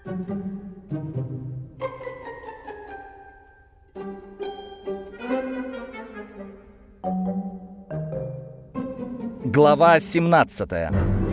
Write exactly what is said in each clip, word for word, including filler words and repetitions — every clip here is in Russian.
Глава семнадцатая.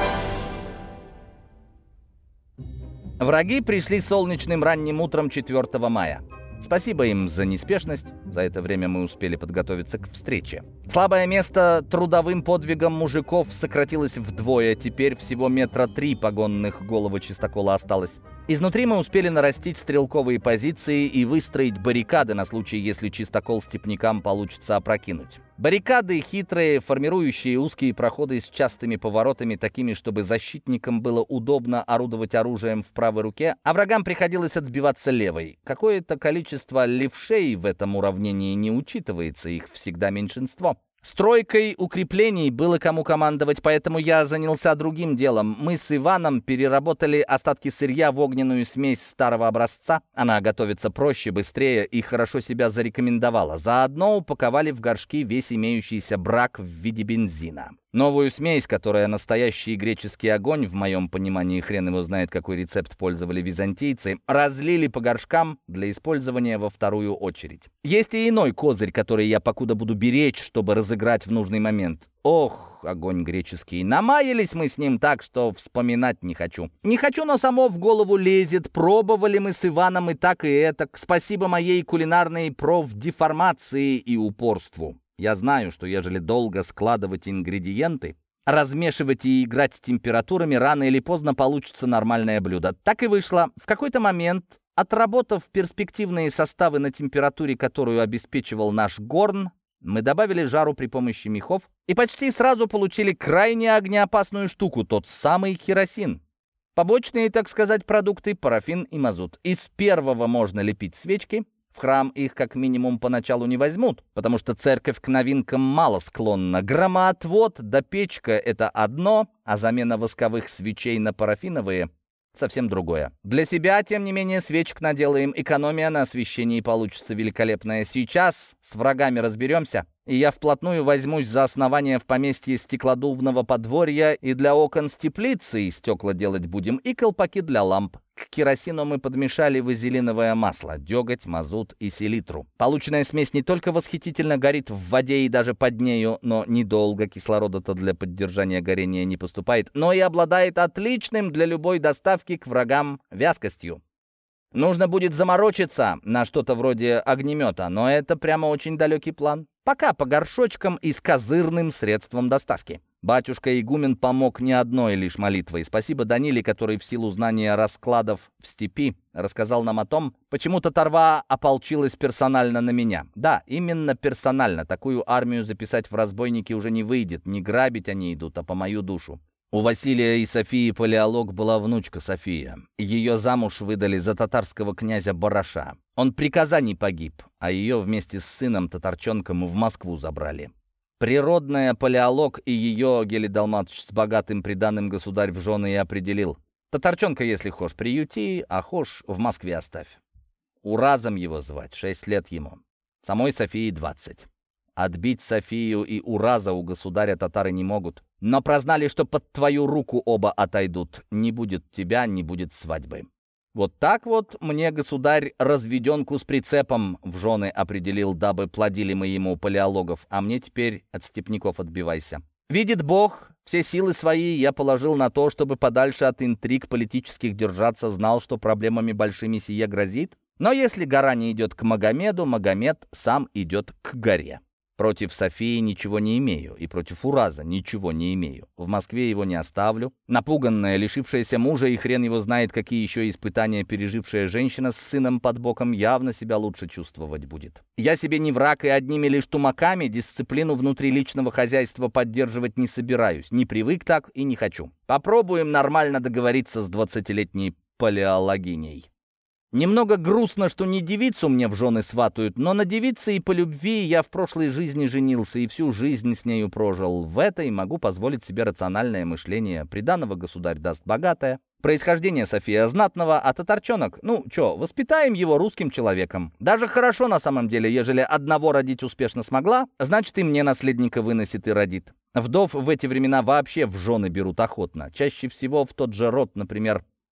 Враги пришли солнечным ранним утром четвёртого мая. Спасибо им за неспешность, за это время мы успели подготовиться к встрече. Слабое место трудовым подвигом мужиков сократилось вдвое, теперь всего метра три погонных головы чистокола осталось. Изнутри мы успели нарастить стрелковые позиции и выстроить баррикады на случай, если чистокол степнякам получится опрокинуть. Баррикады хитрые, формирующие узкие проходы с частыми поворотами, такими, чтобы защитникам было удобно орудовать оружием в правой руке, а врагам приходилось отбиваться левой. Какое-то количество левшей в этом уравнении не учитывается, их всегда меньшинство. Стройкой укреплений было кому командовать, поэтому я занялся другим делом. Мы с Иваном переработали остатки сырья в огненную смесь старого образца. Она готовится проще, быстрее и хорошо себя зарекомендовала. Заодно упаковали в горшки весь имеющийся брак в виде бензина. Новую смесь, которая настоящий греческий огонь, в моем понимании хрен его знает, какой рецепт пользовали византийцы, разлили по горшкам для использования во вторую очередь. Есть и иной козырь, который я покуда буду беречь, чтобы разыграть в нужный момент. Ох, огонь греческий. Намаялись мы с ним так, что вспоминать не хочу. Не хочу, но само в голову лезет. Пробовали мы с Иваном и так, и этак. Спасибо моей кулинарной профдеформации и упорству. Я знаю, что ежели долго складывать ингредиенты, размешивать и играть температурами, рано или поздно получится нормальное блюдо. Так и вышло. В какой-то момент, отработав перспективные составы на температуре, которую обеспечивал наш горн, мы добавили жару при помощи мехов и почти сразу получили крайне огнеопасную штуку, тот самый керосин. Побочные, так сказать, продукты — парафин и мазут. Из первого можно лепить свечки. В храм их как минимум поначалу не возьмут, потому что церковь к новинкам мало склонна. Громоотвод да печка — это одно, а замена восковых свечей на парафиновые — совсем другое. Для себя, тем не менее, свечек наделаем. Экономия на освещении получится великолепная. Сейчас с врагами разберемся, и я вплотную возьмусь за основание в поместье стеклодувного подворья, и для окон с теплицей стекла делать будем, и колпаки для ламп. К керосину мы подмешали вазелиновое масло, деготь, мазут и селитру. Полученная смесь не только восхитительно горит в воде и даже под нею, но недолго, кислорода-то для поддержания горения не поступает, но и обладает отличным для любой доставки к врагам вязкостью. Нужно будет заморочиться на что-то вроде огнемета, но это прямо очень далекий план. Пока по горшочкам и с козырным средством доставки. Батюшка-игумен помог не одной лишь молитвой. Спасибо Даниле, который в силу знания раскладов в степи рассказал нам о том, почему татарва ополчилась персонально на меня. Да, именно персонально. Такую армию записать в разбойники уже не выйдет. Не грабить они идут, а по мою душу. У Василия и Софии Палеолог была внучка София. Ее замуж выдали за татарского князя Бараша. Он при Казани погиб, а ее вместе с сыном татарчонком в Москву забрали. Природная Палеолог и ее, Гели Далматович, с богатым приданым государь в жены и определил. Татарчонка, если хошь, приюти, а хошь в Москве оставь. Уразом его звать, шесть лет ему. Самой Софии двадцать. Отбить Софию и Ураза у государя татары не могут. Но прознали, что под твою руку оба отойдут. Не будет тебя, не будет свадьбы. Вот так вот мне государь разведенку с прицепом в жены определил, дабы плодили мы ему палеологов, а мне теперь от степняков отбивайся. Видит Бог, все силы свои я положил на то, чтобы подальше от интриг политических держаться, знал, что проблемами большими сие грозит. Но если гора не идет к Магомеду, Магомед сам идет к горе. Против Софии ничего не имею, и против Ураза ничего не имею. В Москве его не оставлю. Напуганная, лишившаяся мужа, и хрен его знает, какие еще испытания пережившая женщина с сыном под боком, явно себя лучше чувствовать будет. Я себе не враг, и одними лишь тумаками дисциплину внутри личного хозяйства поддерживать не собираюсь. Не привык так и не хочу. Попробуем нормально договориться с двадцатилетней палеологиней. Немного грустно, что не девицу мне в жены сватают, но на девице и по любви я в прошлой жизни женился и всю жизнь с нею прожил. В этой могу позволить себе рациональное мышление. Приданого государь даст богатое. Происхождение София знатного, а татарчонок, ну чё, воспитаем его русским человеком. Даже хорошо на самом деле, ежели одного родить успешно смогла, значит и мне наследника выносит и родит. Вдов в эти времена вообще в жены берут охотно. Чаще всего в тот же род, например,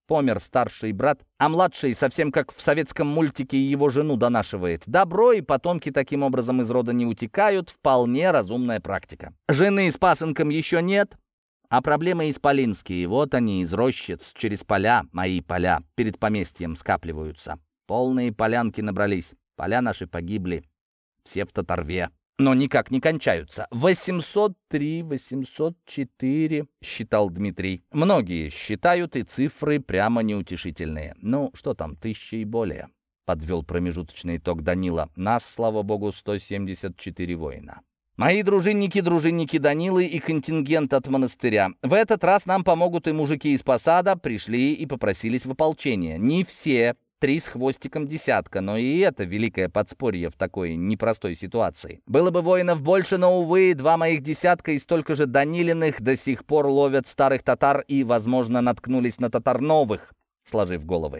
Помер старший брат, а младший, совсем как в советском мультике, его жену донашивает. Добро, и потомки таким образом из рода не утекают. Вполне разумная практика. Жены с пасынком еще нет, а проблемы исполинские. Вот они, из рощиц, через поля, мои поля, перед поместьем скапливаются. Полные полянки набрались. Поля наши погибли. Все в татарве. Но никак не кончаются. восемьсот три, восемьсот четыре, считал Дмитрий. Многие считают, и цифры прямо неутешительные. Ну, что там, тысячи и более, подвел промежуточный итог Данила. Нас, слава богу, сто семьдесят четыре воина. Мои дружинники, дружинники Данилы и контингент от монастыря. В этот раз нам помогут и мужики из посада, пришли и попросились в ополчение. Не все, три с хвостиком десятка, но и это великое подспорье в такой непростой ситуации. Было бы воинов больше, но, увы, два моих десятка и столько же Данилиных до сих пор ловят старых татар и, возможно, наткнулись на татар новых, сложив головы.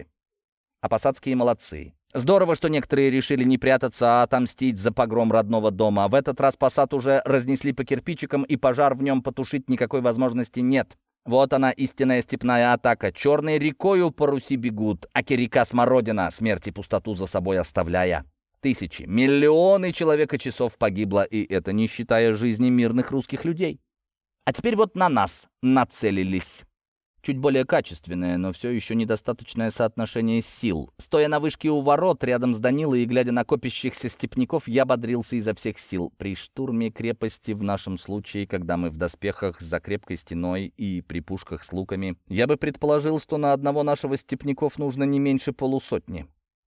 А посадские молодцы. Здорово, что некоторые решили не прятаться, а отомстить за погром родного дома. В этот раз посад уже разнесли по кирпичикам, и пожар в нем потушить никакой возможности нет. Вот она, истинная степная атака. Черной рекою по Руси бегут, аки река Смородина, смерть и пустоту за собой оставляя. Тысячи, миллионы человека-часов погибло, и это не считая жизни мирных русских людей. А теперь вот на нас нацелились. Чуть более качественное, но все еще недостаточное соотношение сил. Стоя на вышке у ворот, рядом с Данилой и глядя на копящихся степняков, я бодрился изо всех сил. При штурме крепости, в нашем случае, когда мы в доспехах за крепкой стеной и при пушках с луками, я бы предположил, что на одного нашего степняков нужно не меньше полусотни.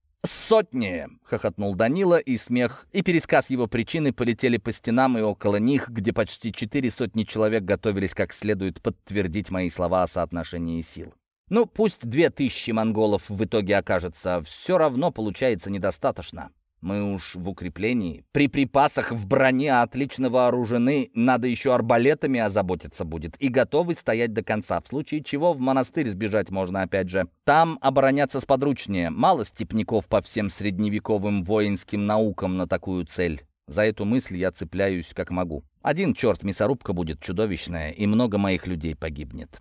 «Сотни!» — хохотнул Данила, и смех, и пересказ его причины полетели по стенам и около них, где почти четыре сотни человек готовились как следует подтвердить мои слова о соотношении сил. Ну, пусть две тысячи монголов в итоге окажется, все равно получается недостаточно. Мы уж в укреплении, при припасах, в броне отлично вооружены, надо еще арбалетами озаботиться будет, и готовы стоять до конца, в случае чего в монастырь сбежать можно опять же. Там обороняться сподручнее, мало степняков по всем средневековым воинским наукам на такую цель. За эту мысль я цепляюсь как могу. Один черт, мясорубка будет чудовищная, и много моих людей погибнет.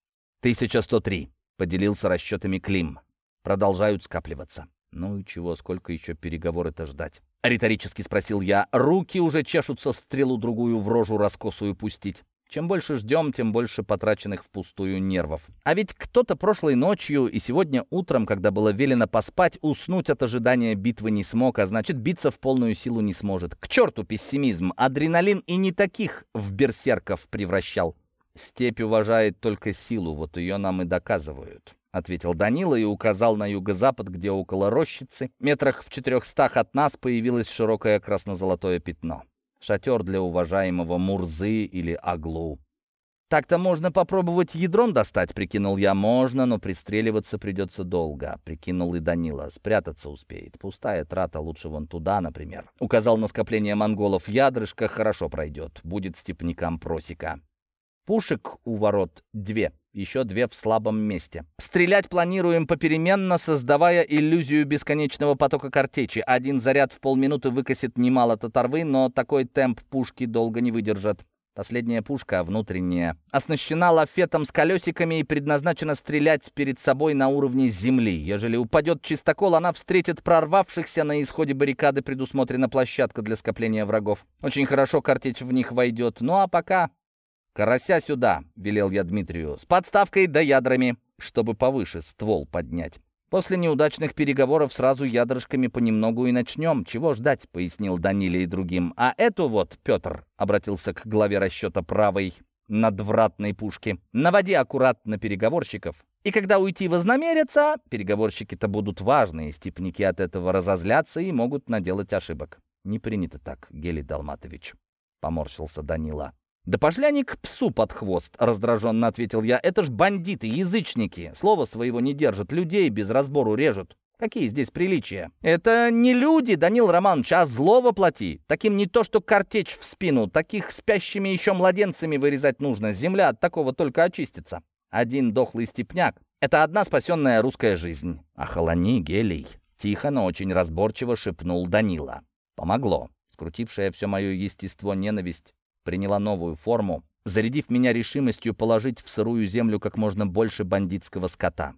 тысяча сто три, поделился расчетами Клим. Продолжают скапливаться. «Ну и чего, сколько еще переговоры-то ждать?» — риторически спросил я. Руки уже чешутся стрелу-другую в рожу раскосую пустить. Чем больше ждем, тем больше потраченных впустую нервов. А ведь кто-то прошлой ночью и сегодня утром, когда было велено поспать, уснуть от ожидания битвы не смог, а значит, биться в полную силу не сможет. К черту пессимизм! Адреналин и не таких в берсерков превращал. Степь уважает только силу, вот ее нам и доказывают. — ответил Данила и указал на юго-запад, где около рощицы, метрах в четырехстах от нас, появилось широкое красно-золотое пятно. Шатер для уважаемого Мурзы или Аглу. «Так-то можно попробовать ядром достать», — прикинул я. «Можно, но пристреливаться придется долго», — прикинул и Данила. «Спрятаться успеет. Пустая трата, лучше вон туда, например». Указал на скопление монголов. «Ядрышко хорошо пройдет. Будет степнякам просека». Пушек у ворот две, еще две в слабом месте. Стрелять планируем попеременно, создавая иллюзию бесконечного потока картечи. Один заряд в полминуты выкосит немало татарвы, но такой темп пушки долго не выдержат. Последняя пушка, внутренняя, оснащена лафетом с колесиками и предназначена стрелять перед собой на уровне земли. Ежели упадет чистокол, она встретит прорвавшихся. На исходе баррикады предусмотрена площадка для скопления врагов. Очень хорошо картечь в них войдет. Ну а пока... «Карася сюда», — велел я Дмитрию, — «с подставкой да ядрами, чтобы повыше ствол поднять. После неудачных переговоров сразу ядрышками понемногу и начнем. Чего ждать?» — пояснил Даниле и другим. «А эту вот, Петр», — обратился к главе расчета правой надвратной пушки, — «наводи аккуратно переговорщиков. И когда уйти вознамерятся, переговорщики-то будут важные, степняки от этого разозлятся и могут наделать ошибок». «Не принято так, Гелий Далматович», — поморщился Данила. «Да пошли они к псу под хвост», — раздраженно ответил я. «Это ж бандиты, язычники. Слова своего не держат, людей без разбору режут. Какие здесь приличия? Это не люди, Данил Романович, а зло воплоти. Таким не то что картечь в спину, таких спящими еще младенцами вырезать нужно. Земля от такого только очистится. Один дохлый степняк — это одна спасенная русская жизнь». «Охолони, Гелий», — тихо, но очень разборчиво шепнул Данила. Помогло. Скрутившая все мое естество ненависть приняла новую форму, зарядив меня решимостью положить в сырую землю как можно больше бандитского скота.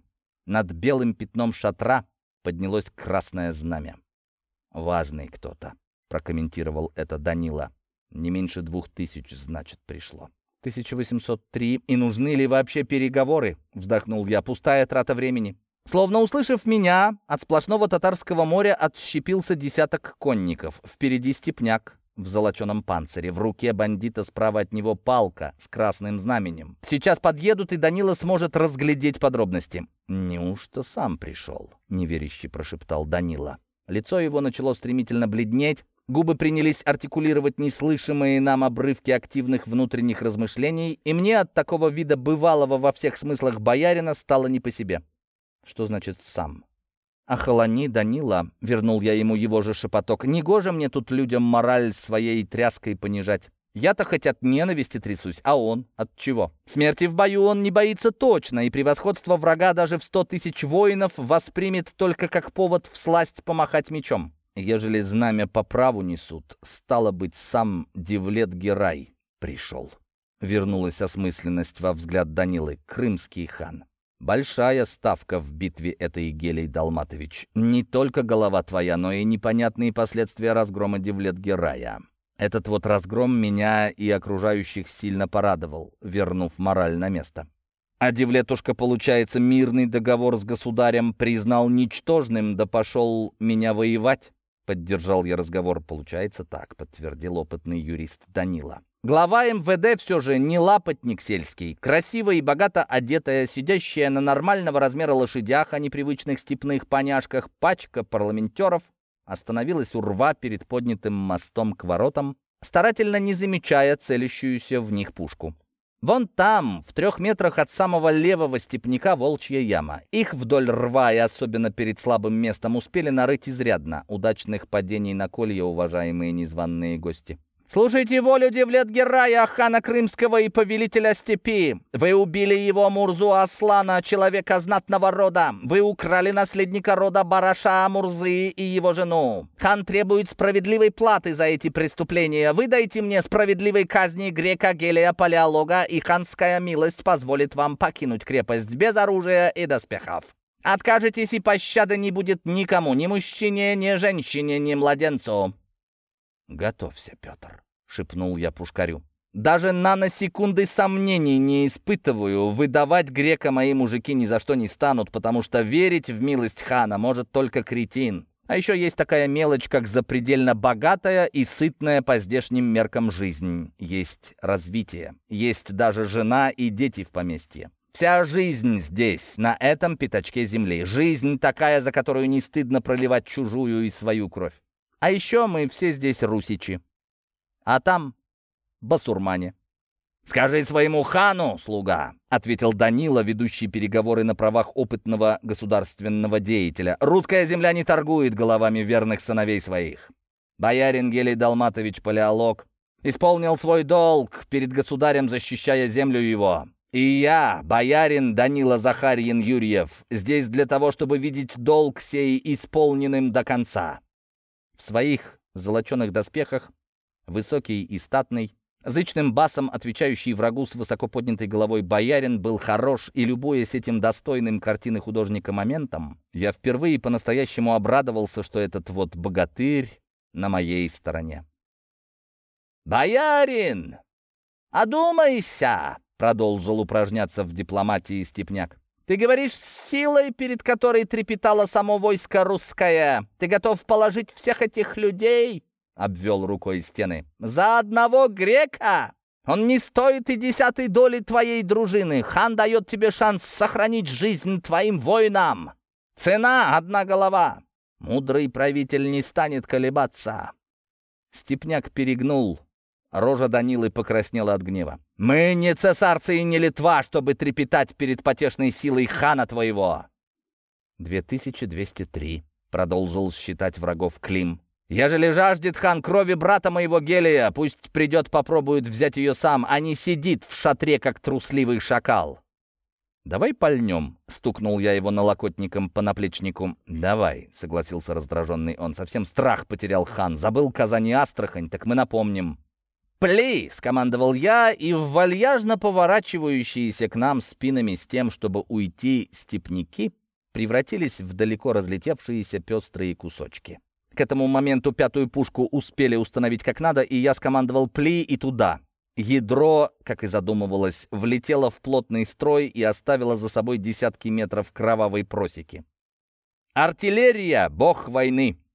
Над белым пятном шатра поднялось красное знамя. «Важный кто-то», — прокомментировал это Данила. «Не меньше двух тысяч, значит, пришло». тысяча восемьсот три. И нужны ли вообще переговоры?» — вздохнул я. «Пустая трата времени». Словно услышав меня, от сплошного татарского моря отщепился десяток конников. Впереди степняк в золоченом панцире. В руке бандита, справа от него палка с красным знаменем. Сейчас подъедут, и Данила сможет разглядеть подробности. «Неужто сам пришел?» — неверяще прошептал Данила. Лицо его начало стремительно бледнеть, губы принялись артикулировать неслышимые нам обрывки активных внутренних размышлений, и мне от такого вида бывалого во всех смыслах боярина стало не по себе. «Что значит «сам»?» «Охолони, Данила», — вернул я ему его же шепоток. «Негоже мне тут людям мораль своей тряской понижать. Я-то хоть от ненависти трясусь, а он от чего? Смерти в бою он не боится точно, и превосходство врага даже в сто тысяч воинов воспримет только как повод всласть помахать мечом. Ежели знамя по праву несут, стало быть, сам Девлет-Герай пришел». Вернулась осмысленность во взгляд Данилы. «Крымский хан. Большая ставка в битве этой, Гелий Далматович. Не только голова твоя, но и непонятные последствия разгрома Девлет-Герая. Этот вот разгром меня и окружающих сильно порадовал, вернув мораль на место. А Девлетушка, получается, мирный договор с государем признал ничтожным, да пошел меня воевать?» Поддержал я разговор. «Получается так», — подтвердил опытный юрист Данила. Глава эм вэ дэ все же не лапотник сельский, красивая и богато одетая, сидящая на нормального размера лошадях, а не привычных степных поняшках, пачка парламентеров остановилась у рва перед поднятым мостом к воротам, старательно не замечая целящуюся в них пушку. Вон там, в трех метрах от самого левого степняка, волчья яма. Их вдоль рва и особенно перед слабым местом успели нарыть изрядно. Удачных падений на колья, уважаемые незваные гости. «Слушайте волю Девлет-Герая, хана Крымского и повелителя степи! Вы убили его Мурзу Аслана, человека знатного рода! Вы украли наследника рода Бараша Мурзы и его жену! Хан требует справедливой платы за эти преступления! Вы дайте мне справедливой казни грека Гелия Палеолога, и ханская милость позволит вам покинуть крепость без оружия и доспехов! Откажетесь, и пощады не будет никому, ни мужчине, ни женщине, ни младенцу!» «Готовься, Петр», — шепнул я пушкарю. «Даже наносекунды сомнений не испытываю. Выдавать грека мои мужики ни за что не станут, потому что верить в милость хана может только кретин. А еще есть такая мелочь, как запредельно богатая и сытная по здешним меркам жизнь. Есть развитие. Есть даже жена и дети в поместье. Вся жизнь здесь, на этом пятачке земли. Жизнь такая, за которую не стыдно проливать чужую и свою кровь. А еще мы все здесь русичи, а там басурмане». «Скажи своему хану, слуга», — ответил Данила, ведущий переговоры на правах опытного государственного деятеля. «Русская земля не торгует головами верных сыновей своих. Боярин Гелий Далматович Палеолог исполнил свой долг перед государем, защищая землю его. И я, боярин Данила Захарьин Юрьев, здесь для того, чтобы видеть долг сей исполненным до конца». В своих золоченых доспехах, высокий и статный, зычным басом, отвечающий врагу с высоко поднятой головой боярин, был хорош, и, любуясь этим достойным картины художника моментом, я впервые по-настоящему обрадовался, что этот вот богатырь на моей стороне. «Боярин, одумайся!» — продолжил упражняться в дипломатии степняк. «Ты говоришь с силой, перед которой трепетало само войско русское. Ты готов положить всех этих людей?» — обвел рукой стены. «За одного грека? Он не стоит и десятой доли твоей дружины. Хан дает тебе шанс сохранить жизнь твоим воинам. Цена — одна голова. Мудрый правитель не станет колебаться». Степняк перегнул. Рожа Данилы покраснела от гнева. «Мы не цесарцы и не Литва, чтобы трепетать перед потешной силой хана твоего!» «две тысячи двести три», — продолжил считать врагов Клим. «Ежели жаждет хан крови брата моего Гелия, пусть придет попробует взять ее сам, а не сидит в шатре, как трусливый шакал». «Давай пальнем», — стукнул я его налокотником по наплечнику. «Давай», — согласился раздраженный он. «Совсем страх потерял хан. Забыл Казань и Астрахань, так мы напомним». «Пли!» — скомандовал я, и в вальяжно поворачивающиеся к нам спинами с тем, чтобы уйти степняки, превратились в далеко разлетевшиеся пестрые кусочки. К этому моменту пятую пушку успели установить как надо, и я скомандовал «пли» и туда. Ядро, как и задумывалось, влетело в плотный строй и оставило за собой десятки метров кровавой просеки. Артиллерия — бог войны.